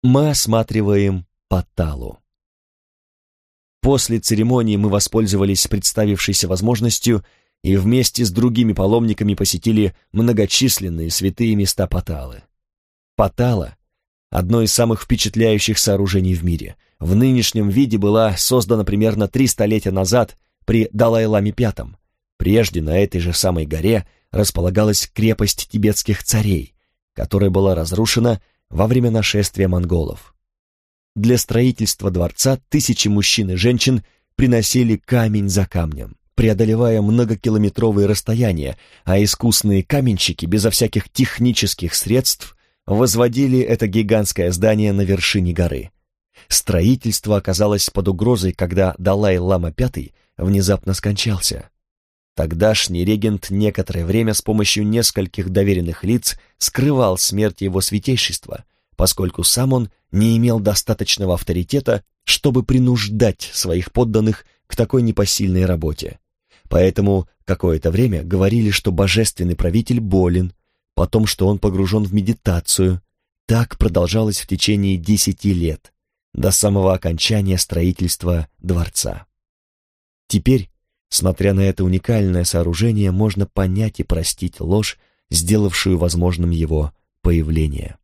Мы осматриваем Патталу. После церемонии мы воспользовались представившейся возможностью и вместе с другими паломниками посетили многочисленные святые места Патталы. Паттала — одно из самых впечатляющих сооружений в мире. В нынешнем виде была создана примерно 3 столетия назад при Далай-ламе V. Прежде на этой же самой горе располагалась крепость тибетских царей, которая была разрушена во время нашествия монголов. Для строительства дворца тысячи мужчин и женщин приносили камень за камнем, преодолевая многокилометровые расстояния, а искусные каменщики безо всяких технических средств возводили это гигантское здание на вершине горы. Строительство оказалось под угрозой, когда Далай-лама V внезапно скончался. Тогдашний регент некоторое время с помощью нескольких доверенных лиц скрывал смерть его святейшества, поскольку сам он не имел достаточного авторитета, чтобы принуждать своих подданных к такой непосильной работе. Поэтому какое-то время говорили, что божественный правитель болен, потом, что он погружен в медитацию. Так продолжалось в течение 10 лет, до самого окончания строительства дворца. Теперь, смотря на это уникальное сооружение, можно понять и простить ложь, сделавшую возможным его появление.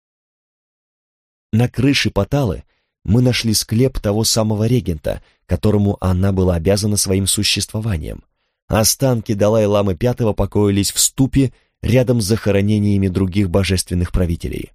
На крыше Патталы мы нашли склеп того самого регента, которому она была обязана своим существованием. Останки Далай-ламы V покоились в ступе рядом с захоронениями других божественных правителей.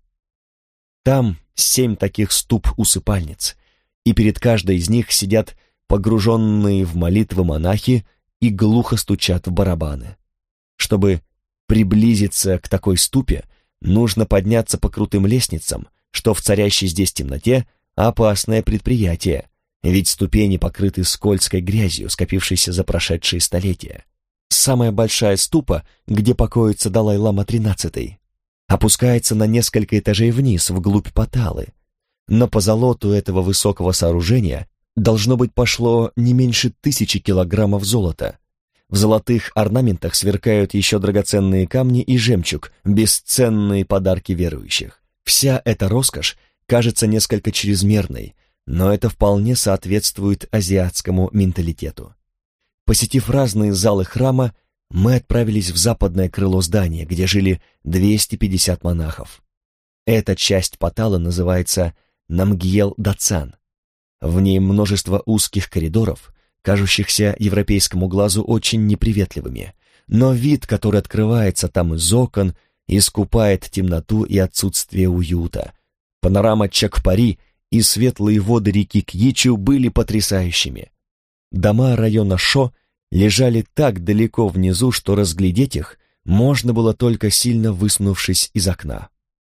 Там 7 таких ступ-усыпальниц, и перед каждой из них сидят погруженные в молитвы монахи и глухо стучат в барабаны. Чтобы приблизиться к такой ступе, нужно подняться по крутым лестницам, что в царящей здесь темноте опасное предприятие, ведь ступени покрыты скользкой грязью, скопившейся за прошедшие столетия. Самая большая ступа, где покоится Далай-лама XIII, опускается на несколько этажей вниз, вглубь Патталы. Но по золоту этого высокого сооружения должно быть пошло не меньше 1000 килограммов золота. В золотых орнаментах сверкают еще драгоценные камни и жемчуг, бесценные подарки верующих. Вся эта роскошь кажется несколько чрезмерной, но это вполне соответствует азиатскому менталитету. Посетив разные залы храма, мы отправились в западное крыло здания, где жили 250 монахов. Эта часть Патталы называется Намгьел-Дацан. В ней множество узких коридоров, кажущихся европейскому глазу очень неприветливыми, но вид, который открывается там из окон, искупает темноту и отсутствие уюта. Панорама Чакпари и светлые воды реки Кьичу были потрясающими. Дома района Шо лежали так далеко внизу, что разглядеть их можно было только сильно высунувшись из окна.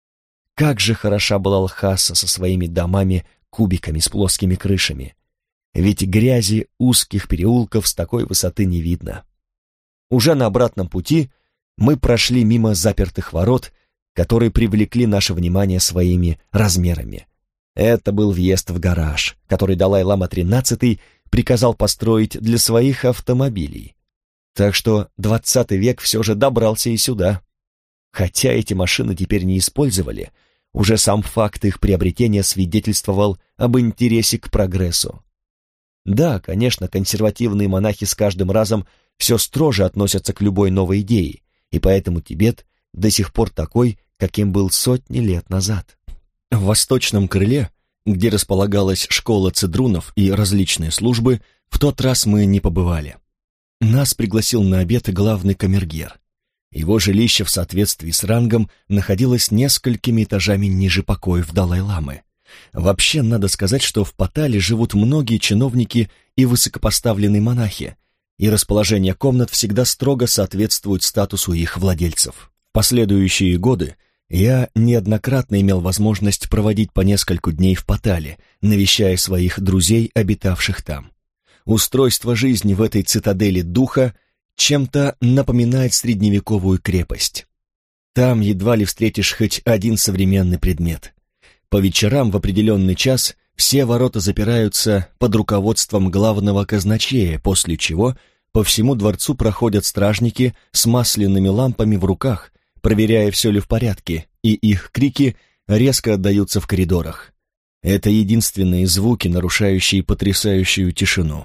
Как же хороша была Лхаса со своими домами-кубиками с плоскими крышами. Ведь грязи узких переулков с такой высоты не видно. Уже на обратном пути мы прошли мимо запертых ворот, которые привлекли наше внимание своими размерами. Это был въезд в гараж, который Далай-лама XIII приказал построить для своих автомобилей. Так что 20 век все же добрался и сюда. Хотя эти машины теперь не использовали, уже сам факт их приобретения свидетельствовал об интересе к прогрессу. Да, конечно, консервативные монахи с каждым разом все строже относятся к любой новой идее, и поэтому Тибет до сих пор такой, каким был сотни лет назад. В восточном крыле, где располагалась школа цедрунов и различные службы, в тот раз мы не побывали. Нас пригласил на обед главный камергер. Его жилище в соответствии с рангом находилось несколькими этажами ниже покоев Далай-ламы. Вообще, надо сказать, что в Паттале живут многие чиновники и высокопоставленные монахи, и расположение комнат всегда строго соответствует статусу их владельцев. В последующие годы я неоднократно имел возможность проводить по несколько дней в Паттале, навещая своих друзей, обитавших там. Устройство жизни в этой цитадели духа чем-то напоминает средневековую крепость. Там едва ли встретишь хоть один современный предмет. По вечерам в определенный час все ворота запираются под руководством главного казначея, после чего по всему дворцу проходят стражники с масляными лампами в руках, проверяя, все ли в порядке, и их крики резко отдаются в коридорах. Это единственные звуки, нарушающие потрясающую тишину.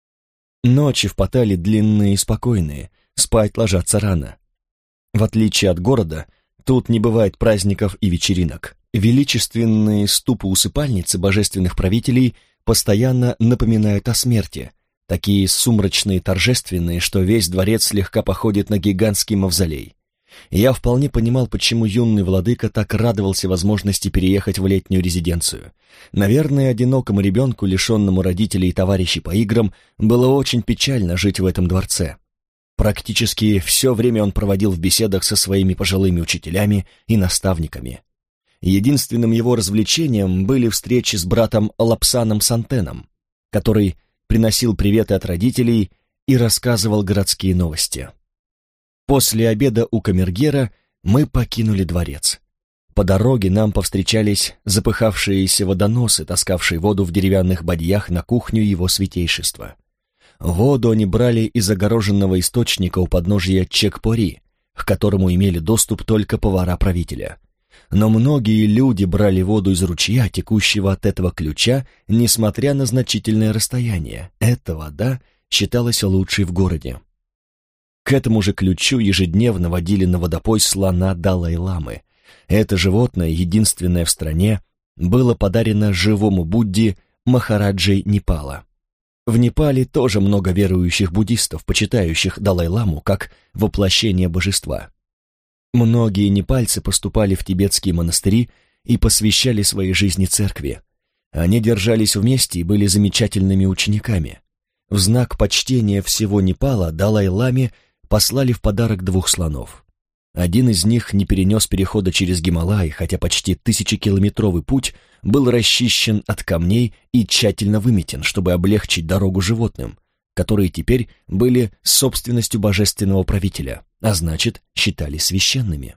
Ночи в Паттали длинные и спокойные, спать ложатся рано. В отличие от города, тут не бывает праздников и вечеринок. Величественные ступы-усыпальницы божественных правителей постоянно напоминают о смерти, такие сумрачные и торжественные, что весь дворец слегка походит на гигантский мавзолей. Я вполне понимал, почему юный владыка так радовался возможности переехать в летнюю резиденцию. Наверное, одинокому ребенку, лишенному родителей и товарищей по играм, было очень печально жить в этом дворце. Практически все время он проводил в беседах со своими пожилыми учителями и наставниками. Единственным его развлечением были встречи с братом Лапсаном Сантеном, который приносил приветы от родителей и рассказывал городские новости. После обеда у камергера мы покинули дворец. По дороге нам повстречались запыхавшиеся водоносы, таскавшие воду в деревянных бадьях на кухню его святейшества. Воду они брали из огороженного источника у подножия Чекпори, к которому имели доступ только повара правителя. Но многие люди брали воду из ручья, текущего от этого ключа, несмотря на значительное расстояние. Эта вода считалась лучшей в городе. К этому же ключу ежедневно водили на водопой слона Далай-ламы. Это животное, единственное в стране, было подарено живому Будде Махараджей Непала. В Непале тоже много верующих буддистов, почитающих Далай-ламу как воплощение божества. Многие непальцы поступали в тибетские монастыри и посвящали своей жизни церкви. Они держались вместе и были замечательными учениками. В знак почтения всего Непала Далай-ламе послали в подарок 2 слонов. Один из них не перенес перехода через Гималаи, хотя почти 1000-километровый путь был расчищен от камней и тщательно выметен, чтобы облегчить дорогу животным, которые теперь были собственностью божественного правителя, а значит, считались священными.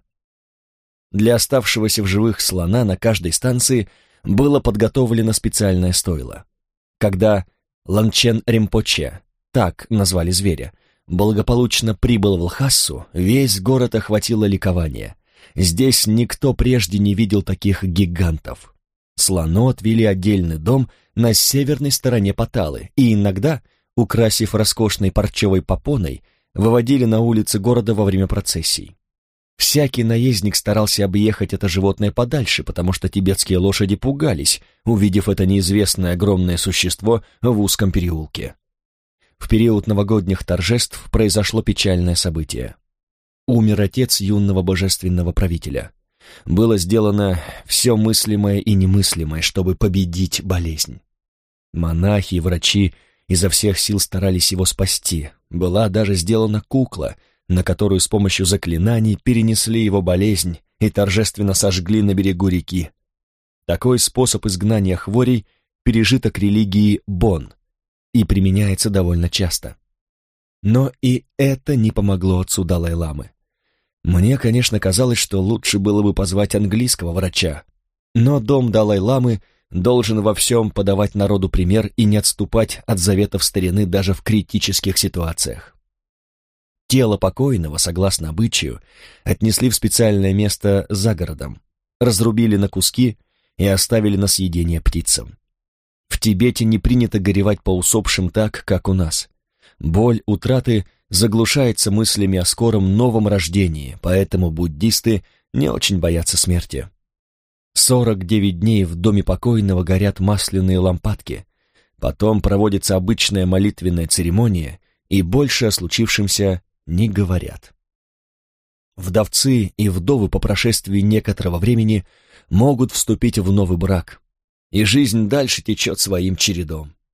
Для оставшегося в живых слона на каждой станции было подготовлено специальное стойло. Когда Ланчен Римпоче, так назвали зверя, благополучно прибыл в Лхасу, весь город охватило ликование. Здесь никто прежде не видел таких гигантов. Слону отвели отдельный дом на северной стороне Патталы и иногда, украсив роскошной парчевой попоной, выводили на улицы города во время процессий. Всякий наездник старался объехать это животное подальше, потому что тибетские лошади пугались, увидев это неизвестное огромное существо в узком переулке. В период новогодних торжеств произошло печальное событие. Умер отец юного божественного правителя. Было сделано все мыслимое и немыслимое, чтобы победить болезнь. Монахи и врачи изо всех сил старались его спасти. Была даже сделана кукла, на которую с помощью заклинаний перенесли его болезнь и торжественно сожгли на берегу реки. Такой способ изгнания хворей — пережиток религии Бон и применяется довольно часто. Но и это не помогло отцу Далай-ламы. Мне, конечно, казалось, что лучше было бы позвать английского врача, но дом Далай-ламы должен во всем подавать народу пример и не отступать от заветов старины даже в критических ситуациях. Тело покойного, согласно обычаю, отнесли в специальное место за городом, разрубили на куски и оставили на съедение птицам. В Тибете не принято горевать по усопшим так, как у нас. Боль утраты заглушается мыслями о скором новом рождении, поэтому буддисты не очень боятся смерти. 49 дней в доме покойного горят масляные лампадки, потом проводится обычная молитвенная церемония, и больше о случившемся не говорят. Вдовцы и вдовы по прошествии некоторого времени могут вступить в новый брак, и жизнь дальше течет своим чередом.